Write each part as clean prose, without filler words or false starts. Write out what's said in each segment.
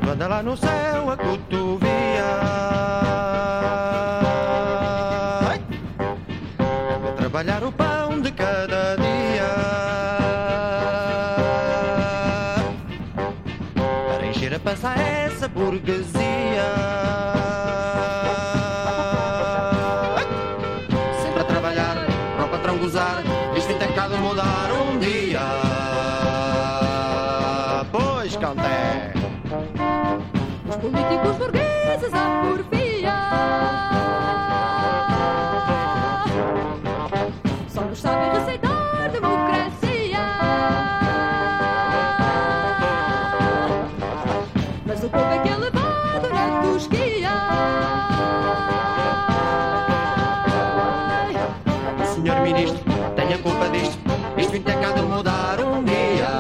anda lá no céu a cotovia. A trabalhar o pão de cada dia, para encher a pança a essa burguesia. Sempre a trabalhar para o patrão gozar. Isto tem cá de mudar um dia. Pois, Canté. Os políticos burgueses à porfia só nos sabem receitar democracia. Mas o povo é que é levado na tosquia. O senhor ministro tem a culpa disto. Isto tem cá de mudar um dia.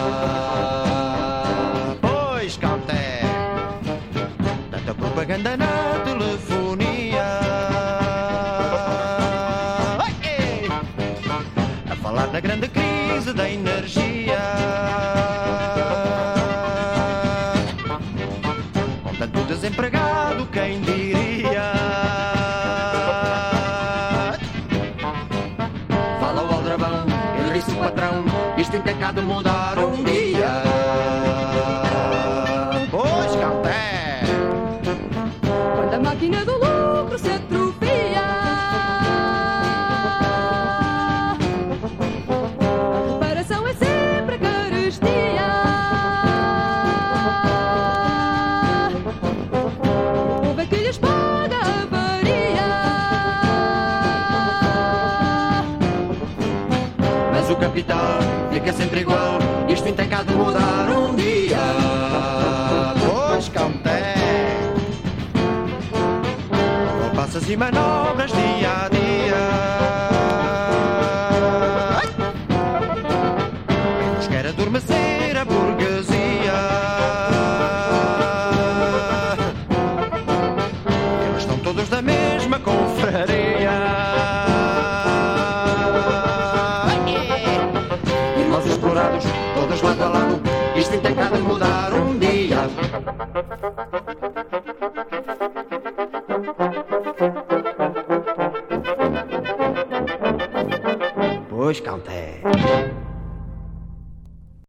Pois, Canté. Tanta propaganda na telefonia. A falar da grande crise da energia. Com tanto desempregado, quem diria? Fala o aldrabão, ele disse o patrão. Isto tem cá de mudar um dia. Pois, Canté. Quando a máquina do lucro se atrofia, a reparação é sempre a carestia. O povo é que lhes paga a avaria. Mas o capital fica sempre igual. Isto tem cá de mudar um dia. Pois, Canté. Passas e manobras dia a dia. Uns quer adormecer a burguesia. Eles estão todos da mesma confraria. Irmãos explorados, todos lado a lado. Isto tem cá de mudar um dia. Pois, Canté.